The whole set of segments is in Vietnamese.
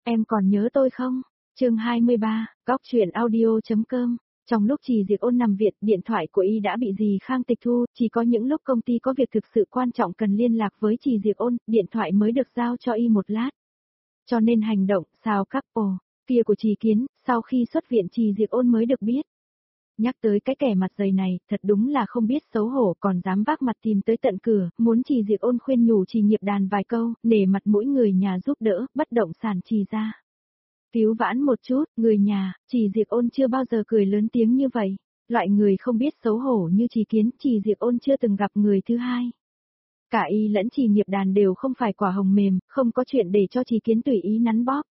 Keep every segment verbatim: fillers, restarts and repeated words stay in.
Em còn nhớ tôi không? Chương hai mươi ba, góc truyện audio.com. Trong lúc Trì Diệc Ôn nằm viện, điện thoại của y đã bị dì Khang tịch thu, chỉ có những lúc công ty có việc thực sự quan trọng cần liên lạc với Trì Diệc Ôn, điện thoại mới được giao cho y một lát. Cho nên hành động sao couple kia của Trì Kiến, sau khi xuất viện Trì Diệc Ôn mới được biết. Nhắc tới cái kẻ mặt dày này, thật đúng là không biết xấu hổ còn dám vác mặt tìm tới tận cửa, muốn Trì Diệc Ôn khuyên nhủ Trì Nghiệp Đàn vài câu, nể mặt mỗi người nhà giúp đỡ, bất động sản Trì ra. Cứu vãn một chút, người nhà, Trì Diệc Ôn chưa bao giờ cười lớn tiếng như vậy, loại người không biết xấu hổ như Trì Kiến, Trì Diệc Ôn chưa từng gặp người thứ hai. Cả y lẫn Trì Nghiệp Đàn đều không phải quả hồng mềm, không có chuyện để cho Trì Kiến tùy ý nắn bóp.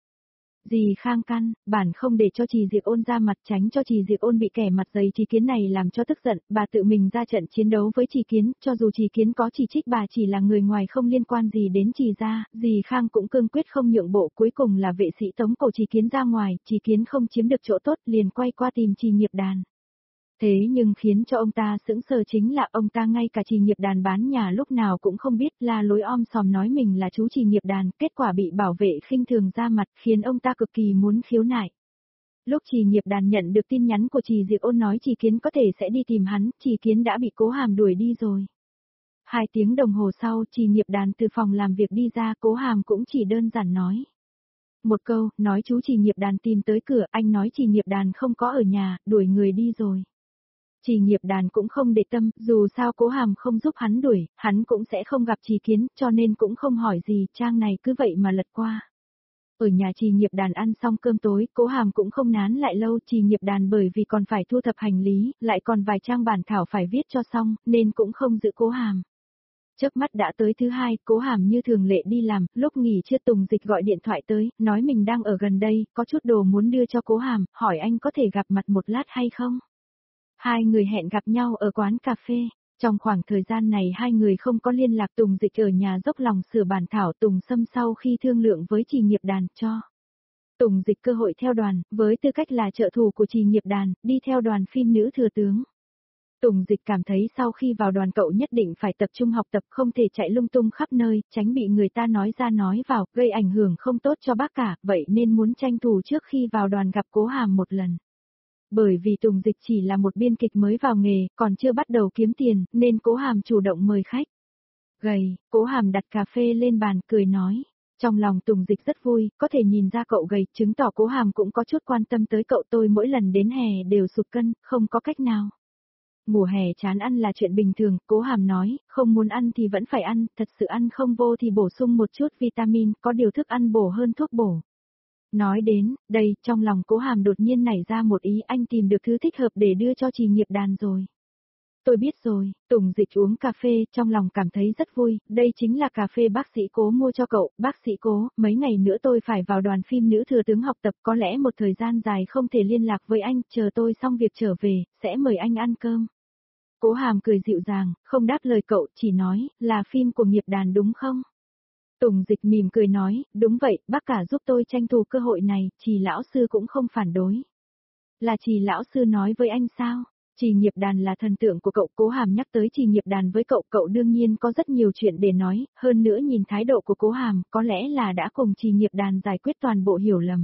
Dì Khang căn, bản không để cho Trì Diệc Ôn ra mặt tránh cho Trì Diệc Ôn bị kẻ mặt dày Trì Kiến này làm cho tức giận, bà tự mình ra trận chiến đấu với Trì Kiến, cho dù Trì Kiến có chỉ trích bà chỉ là người ngoài không liên quan gì đến Trì gia, dì Khang cũng cương quyết không nhượng bộ, cuối cùng là vệ sĩ tống cổ Trì Kiến ra ngoài, Trì Kiến không chiếm được chỗ tốt liền quay qua tìm Trì Nghiệp Đàn. Thế nhưng khiến cho ông ta sững sờ chính là ông ta ngay cả Trì Nghiệp Đàn bán nhà lúc nào cũng không biết, la lối om sòm nói mình là chú Trì Nghiệp Đàn, kết quả bị bảo vệ khinh thường ra mặt khiến ông ta cực kỳ muốn khiếu nại. Lúc Trì Nghiệp Đàn nhận được tin nhắn của Trì Diệc Ôn nói Trì Kiến có thể sẽ đi tìm hắn, Trì Kiến đã bị Cố Hàm đuổi đi rồi. Hai tiếng đồng hồ sau Trì Nghiệp Đàn từ phòng làm việc đi ra, Cố Hàm cũng chỉ đơn giản nói một câu, nói chú Trì Nghiệp Đàn tìm tới cửa, anh nói Trì Nghiệp Đàn không có ở nhà, đuổi người đi rồi. Trì Nghiệp Đàn cũng không để tâm, dù sao Cố Hàm không giúp hắn đuổi, hắn cũng sẽ không gặp Trì Kiến, cho nên cũng không hỏi gì, trang này cứ vậy mà lật qua. Ở nhà Trì Nghiệp Đàn ăn xong cơm tối, Cố Hàm cũng không nán lại lâu, Trì Nghiệp Đàn bởi vì còn phải thu thập hành lý, lại còn vài trang bản thảo phải viết cho xong, nên cũng không giữ Cố Hàm. Chớp mắt đã tới thứ hai, Cố Hàm như thường lệ đi làm, lúc nghỉ trưa Tùng Dịch gọi điện thoại tới, nói mình đang ở gần đây, có chút đồ muốn đưa cho Cố Hàm, hỏi anh có thể gặp mặt một lát hay không? Hai người hẹn gặp nhau ở quán cà phê. Trong khoảng thời gian này hai người không có liên lạc, Tùng Dịch ở nhà dốc lòng sửa bản thảo, Tùng Sâm sau khi thương lượng với Trì Nghiệp Đàn cho Tùng Dịch cơ hội theo đoàn, với tư cách là trợ thủ của Trì Nghiệp Đàn, đi theo đoàn phim Nữ Thừa Tướng. Tùng Dịch cảm thấy sau khi vào đoàn cậu nhất định phải tập trung học tập, không thể chạy lung tung khắp nơi, tránh bị người ta nói ra nói vào, gây ảnh hưởng không tốt cho bác cả, vậy nên muốn tranh thủ trước khi vào đoàn gặp Cố Hàm một lần. Bởi vì Tùng Dịch chỉ là một biên kịch mới vào nghề, còn chưa bắt đầu kiếm tiền, nên Cố Hàm chủ động mời khách. Gầy, Cố Hàm đặt cà phê lên bàn, cười nói. Trong lòng Tùng Dịch rất vui, có thể nhìn ra cậu gầy, chứng tỏ Cố Hàm cũng có chút quan tâm tới cậu. Tôi mỗi lần đến hè đều sụt cân, không có cách nào. Mùa hè chán ăn là chuyện bình thường, Cố Hàm nói, không muốn ăn thì vẫn phải ăn, thật sự ăn không vô thì bổ sung một chút vitamin, có điều thức ăn bổ hơn thuốc bổ. Nói đến, đây, trong lòng Cố Hàm đột nhiên nảy ra một ý, anh tìm được thứ thích hợp để đưa cho Trì Nghiệp Đàn rồi. Tôi biết rồi, Tùng Dịch uống cà phê, trong lòng cảm thấy rất vui, đây chính là cà phê bác sĩ Cố mua cho cậu, bác sĩ Cố, mấy ngày nữa tôi phải vào đoàn phim Nữ Thừa Tướng học tập, có lẽ một thời gian dài không thể liên lạc với anh, chờ tôi xong việc trở về, sẽ mời anh ăn cơm. Cố Hàm cười dịu dàng, không đáp lời cậu, chỉ nói, là phim của Nghiệp Đàn đúng không? Tùng Dịch mỉm cười nói, đúng vậy, bác cả giúp tôi tranh thủ cơ hội này, Trì lão sư cũng không phản đối. Là Trì lão sư nói với anh sao? Trì Nghiệp Đàn là thần tượng của cậu, Cố Hàm nhắc tới Trì Nghiệp Đàn với cậu, cậu đương nhiên có rất nhiều chuyện để nói, hơn nữa nhìn thái độ của Cố Hàm, có lẽ là đã cùng Trì Nghiệp Đàn giải quyết toàn bộ hiểu lầm.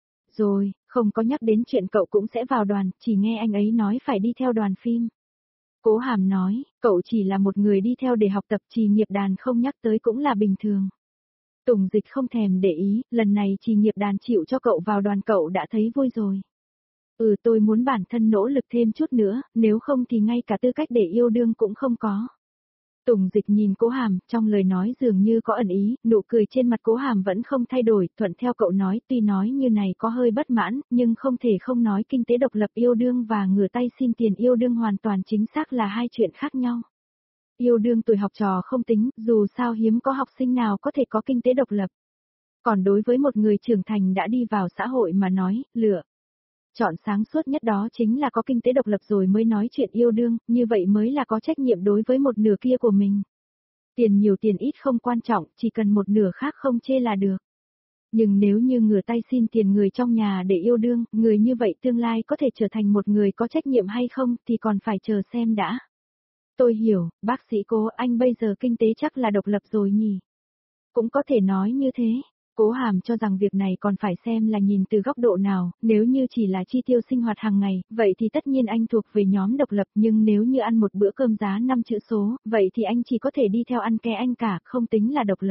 Rồi, không có nhắc đến chuyện cậu cũng sẽ vào đoàn, chỉ nghe anh ấy nói phải đi theo đoàn phim. Cố Hàm nói, cậu chỉ là một người đi theo để học tập, Trì Nghiệp Đàn không nhắc tới cũng là bình thường. Tùng Dịch không thèm để ý, lần này Trì Nghiệp Đàn chịu cho cậu vào đoàn cậu đã thấy vui rồi. Ừ, tôi muốn bản thân nỗ lực thêm chút nữa, nếu không thì ngay cả tư cách để yêu đương cũng không có. Tùng Dịch nhìn Cố Hàm, trong lời nói dường như có ẩn ý, nụ cười trên mặt Cố Hàm vẫn không thay đổi, thuận theo cậu nói, tuy nói như này có hơi bất mãn, nhưng không thể không nói kinh tế độc lập yêu đương và ngửa tay xin tiền yêu đương hoàn toàn chính xác là hai chuyện khác nhau. Yêu đương tuổi học trò không tính, dù sao hiếm có học sinh nào có thể có kinh tế độc lập. Còn đối với một người trưởng thành đã đi vào xã hội mà nói, lựa chọn sáng suốt nhất đó chính là có kinh tế độc lập rồi mới nói chuyện yêu đương, như vậy mới là có trách nhiệm đối với một nửa kia của mình. Tiền nhiều tiền ít không quan trọng, chỉ cần một nửa khác không chê là được. Nhưng nếu như ngửa tay xin tiền người trong nhà để yêu đương, người như vậy tương lai có thể trở thành một người có trách nhiệm hay không thì còn phải chờ xem đã. Tôi hiểu, bác sĩ Cố, anh bây giờ kinh tế chắc là độc lập rồi nhỉ? Cũng có thể nói như thế. Cố Hàm cho rằng việc này còn phải xem là nhìn từ góc độ nào, nếu như chỉ là chi tiêu sinh hoạt hàng ngày, vậy thì tất nhiên anh thuộc về nhóm độc lập, nhưng nếu như ăn một bữa cơm giá năm chữ số, vậy thì anh chỉ có thể đi theo ăn ké anh cả, không tính là độc lập.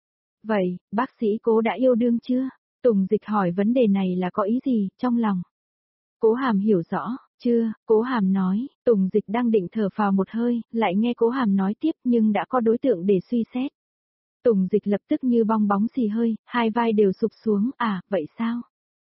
Vậy, bác sĩ Cố đã yêu đương chưa? Tùng Dịch hỏi vấn đề này là có ý gì, trong lòng. Cố Hàm hiểu rõ, chưa, Cố Hàm nói, Tùng Dịch đang định thở phào một hơi, lại nghe Cố Hàm nói tiếp nhưng đã có đối tượng để suy xét. Tùng Dịch lập tức như bong bóng xì hơi, hai vai đều sụp xuống, à, vậy sao?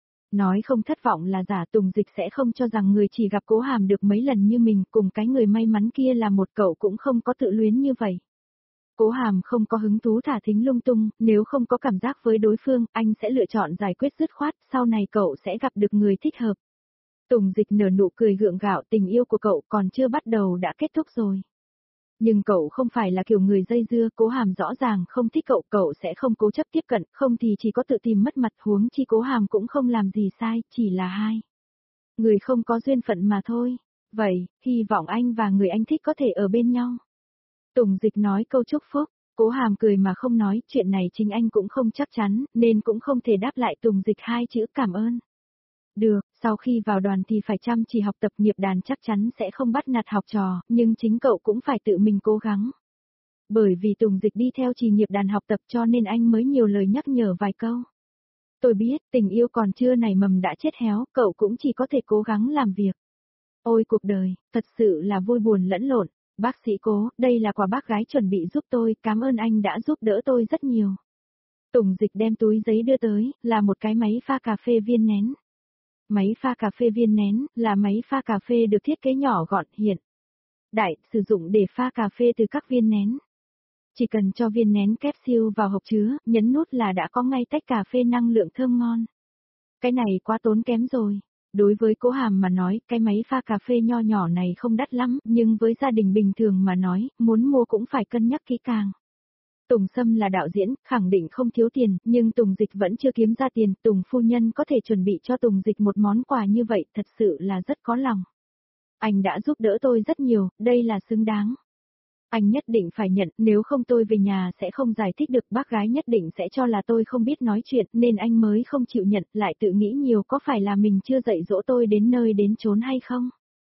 Nói không thất vọng là giả, Tùng Dịch sẽ không cho rằng người chỉ gặp Cố Hàm được mấy lần như mình, cùng cái người may mắn kia là một cậu cũng không có tự luyến như vậy. Cố Hàm không có hứng thú thả thính lung tung, nếu không có cảm giác với đối phương, anh sẽ lựa chọn giải quyết dứt khoát, sau này cậu sẽ gặp được người thích hợp. Tùng Dịch nở nụ cười gượng gạo, tình yêu của cậu còn chưa bắt đầu đã kết thúc rồi. Nhưng cậu không phải là kiểu người dây dưa, Cố Hàm rõ ràng không thích cậu, cậu sẽ không cố chấp tiếp cận, không thì chỉ có tự tìm mất mặt, huống chi Cố Hàm cũng không làm gì sai, chỉ là hai người không có duyên phận mà thôi. Vậy, hy vọng anh và người anh thích có thể ở bên nhau. Tùng Dịch nói câu chúc phúc, Cố Hàm cười mà không nói, chuyện này chính anh cũng không chắc chắn, nên cũng không thể đáp lại Tùng Dịch hai chữ cảm ơn. Được, sau khi vào đoàn thì phải chăm chỉ học tập, nghiệp đàn chắc chắn sẽ không bắt nạt học trò, nhưng chính cậu cũng phải tự mình cố gắng. Bởi vì Tùng Dịch đi theo trì nghiệp đàn học tập cho nên anh mới nhiều lời nhắc nhở vài câu. Tôi biết, tình yêu còn chưa nảy mầm đã chết héo, cậu cũng chỉ có thể cố gắng làm việc. Ôi cuộc đời, thật sự là vui buồn lẫn lộn. Bác sĩ Cố, đây là quà bác gái chuẩn bị giúp tôi, cảm ơn anh đã giúp đỡ tôi rất nhiều. Tùng Dịch đem túi giấy đưa tới, là một cái máy pha cà phê viên nén. Máy pha cà phê viên nén, là máy pha cà phê được thiết kế nhỏ gọn, hiện đại, sử dụng để pha cà phê từ các viên nén. Chỉ cần cho viên nén capsule vào hộp chứa, nhấn nút là đã có ngay tách cà phê năng lượng thơm ngon. Cái này quá tốn kém rồi. Đối với Cố Hàm mà nói, cái máy pha cà phê nho nhỏ này không đắt lắm, nhưng với gia đình bình thường mà nói, muốn mua cũng phải cân nhắc kỹ càng. Tùng Sâm là đạo diễn, khẳng định không thiếu tiền, nhưng Tùng Dịch vẫn chưa kiếm ra tiền, Tùng phu nhân có thể chuẩn bị cho Tùng Dịch một món quà như vậy, thật sự là rất có lòng. Anh đã giúp đỡ tôi rất nhiều, đây là xứng đáng. Anh nhất định phải nhận, nếu không tôi về nhà sẽ không giải thích được, bác gái nhất định sẽ cho là tôi không biết nói chuyện, nên anh mới không chịu nhận, lại tự nghĩ nhiều có phải là mình chưa dạy dỗ tôi đến nơi đến chốn hay không?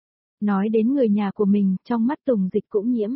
Nói đến người nhà của mình, trong mắt Tùng Dịch cũng nhiễm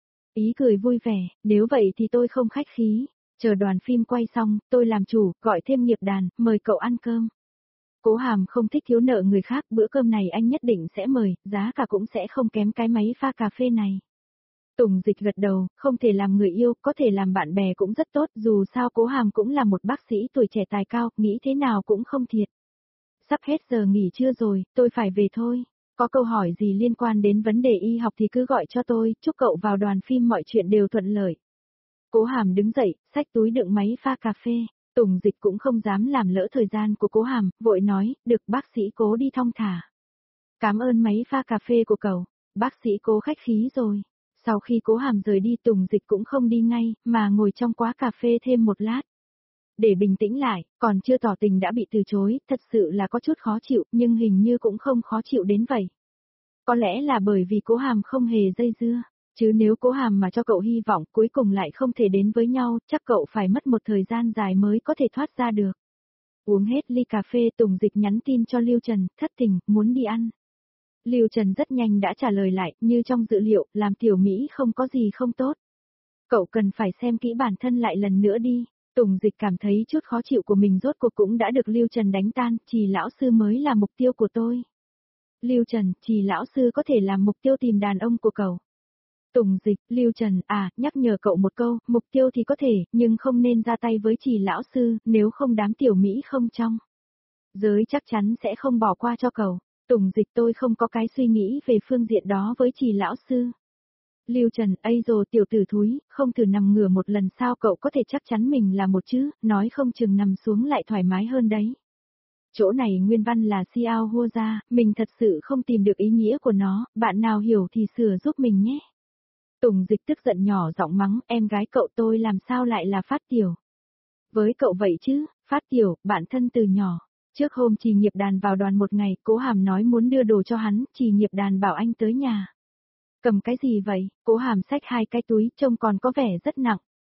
ý cười vui vẻ, nếu vậy thì tôi không khách khí, chờ đoàn phim quay xong, tôi làm chủ, gọi thêm nghiệp đàn, mời cậu ăn cơm. Cố Hàm không thích thiếu nợ người khác, bữa cơm này anh nhất định sẽ mời, giá cả cũng sẽ không kém cái máy pha cà phê này. Tùng Dịch gật đầu, không thể làm người yêu, có thể làm bạn bè cũng rất tốt, dù sao Cố Hàm cũng là một bác sĩ tuổi trẻ tài cao, nghĩ thế nào cũng không thiệt. Sắp hết giờ nghỉ trưa rồi, tôi phải về thôi. Có câu hỏi gì liên quan đến vấn đề y học thì cứ gọi cho tôi, chúc cậu vào đoàn phim mọi chuyện đều thuận lợi. Cố Hàm đứng dậy, xách túi đựng máy pha cà phê. Tùng Dịch cũng không dám làm lỡ thời gian của Cố Hàm, vội nói, được bác sĩ Cố đi thong thả. Cảm ơn máy pha cà phê của cậu, bác sĩ Cố khách khí rồi. Sau khi Cố Hàm rời đi, Tùng Dịch cũng không đi ngay, mà ngồi trong quán cà phê thêm một lát. Để bình tĩnh lại, còn chưa tỏ tình đã bị từ chối, thật sự là có chút khó chịu, nhưng hình như cũng không khó chịu đến vậy. Có lẽ là bởi vì Cố Hàm không hề dây dưa, chứ nếu Cố Hàm mà cho cậu hy vọng cuối cùng lại không thể đến với nhau, chắc cậu phải mất một thời gian dài mới có thể thoát ra được. Uống hết ly cà phê, Tùng Dịch nhắn tin cho Lưu Trần, thất tình, muốn đi ăn. Lưu Trần rất nhanh đã trả lời lại, như trong dự liệu, làm tiểu Mỹ không có gì không tốt. Cậu cần phải xem kỹ bản thân lại lần nữa đi. Tùng Dịch cảm thấy chút khó chịu của mình rốt cuộc cũng đã được Lưu Trần đánh tan, Trì lão sư mới là mục tiêu của tôi. Lưu Trần, Trì lão sư có thể làm mục tiêu tìm đàn ông của cậu. Tùng Dịch, Lưu Trần, à, nhắc nhở cậu một câu, mục tiêu thì có thể, nhưng không nên ra tay với Trì lão sư, nếu không đám tiểu Mỹ không trong giới chắc chắn sẽ không bỏ qua cho cậu. Tùng Dịch, tôi không có cái suy nghĩ về phương diện đó với Trì lão sư. Lưu Trần, ây rồi tiểu tử thúi, không thử nằm ngửa một lần sao cậu có thể chắc chắn mình là một chứ, nói không chừng nằm xuống lại thoải mái hơn đấy. Chỗ này nguyên văn là Xiao Hua ra, mình thật sự không tìm được ý nghĩa của nó, bạn nào hiểu thì sửa giúp mình nhé. Tùng Dịch tức giận nhỏ giọng mắng, em gái cậu tôi làm sao lại là Phát Tiểu. Với cậu vậy chứ, Phát Tiểu, bạn thân từ nhỏ. Trước hôm Trì Nghiệp Đàn vào đoàn một ngày, Cố Hàm nói muốn đưa đồ cho hắn, Trì Nghiệp Đàn bảo anh tới nhà. Cầm cái gì vậy? Cố Hàm xách hai cái túi, trông còn có vẻ rất nặng.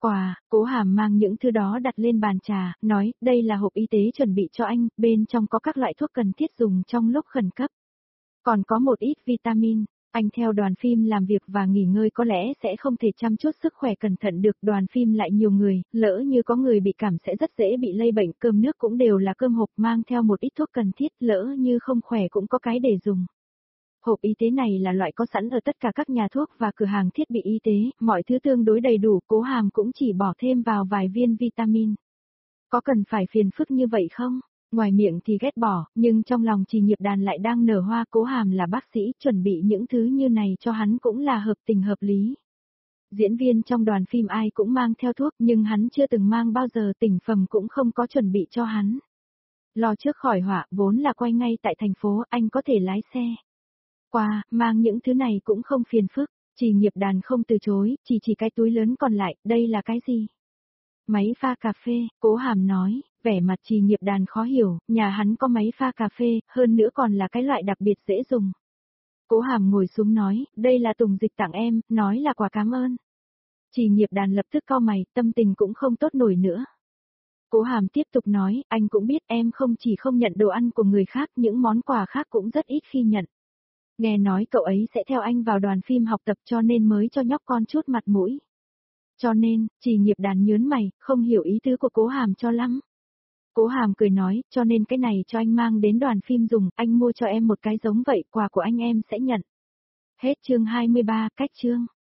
quà, Cố Hàm mang những thứ đó đặt lên bàn trà, nói, đây là hộp y tế chuẩn bị cho anh, bên trong có các loại thuốc cần thiết dùng trong lúc khẩn cấp. Còn có một ít vitamin, anh theo đoàn phim làm việc và nghỉ ngơi có lẽ sẽ không thể chăm chút sức khỏe cẩn thận được, đoàn phim lại nhiều người, lỡ như có người bị cảm sẽ rất dễ bị lây bệnh, cơm nước cũng đều là cơm hộp, mang theo một ít thuốc cần thiết, lỡ như không khỏe cũng có cái để dùng. Hộp y tế này là loại có sẵn ở tất cả các nhà thuốc và cửa hàng thiết bị y tế, mọi thứ tương đối đầy đủ, Cố Hàm cũng chỉ bỏ thêm vào vài viên vitamin. Có cần phải phiền phức như vậy không? Ngoài miệng thì ghét bỏ, nhưng trong lòng Trì Nghiệp Đàn lại đang nở hoa. Cố Hàm là bác sĩ, chuẩn bị những thứ như này cho hắn cũng là hợp tình hợp lý. Diễn viên trong đoàn phim ai cũng mang theo thuốc, nhưng hắn chưa từng mang bao giờ, tỉnh phẩm cũng không có chuẩn bị cho hắn. Lo trước khỏi họa, vốn là quay ngay tại thành phố, anh có thể lái xe qua, mang những thứ này cũng không phiền phức. Trì Nghiệp Đàn không từ chối, chỉ chỉ cái túi lớn còn lại, đây là cái gì? Máy pha cà phê, Cố Hàm nói, vẻ mặt Trì Nghiệp Đàn khó hiểu, nhà hắn có máy pha cà phê, hơn nữa còn là cái loại đặc biệt dễ dùng. Cố Hàm ngồi xuống nói, đây là Tùng Dịch tặng em, nói là quà cảm ơn. Trì Nghiệp Đàn lập tức cau mày, tâm tình cũng không tốt nổi nữa. Cố Hàm tiếp tục nói, anh cũng biết em không chỉ không nhận đồ ăn của người khác, những món quà khác cũng rất ít khi nhận. Nghe nói cậu ấy sẽ theo anh vào đoàn phim học tập cho nên mới cho nhóc con chút mặt mũi. Cho nên, Trì Nghiệp Đàn nhớn mày, không hiểu ý tứ của Cố Hàm cho lắm. Cố Hàm cười nói, cho nên cái này cho anh mang đến đoàn phim dùng, anh mua cho em một cái giống vậy, quà của anh em sẽ nhận. Hết chương hai mươi ba, cách chương.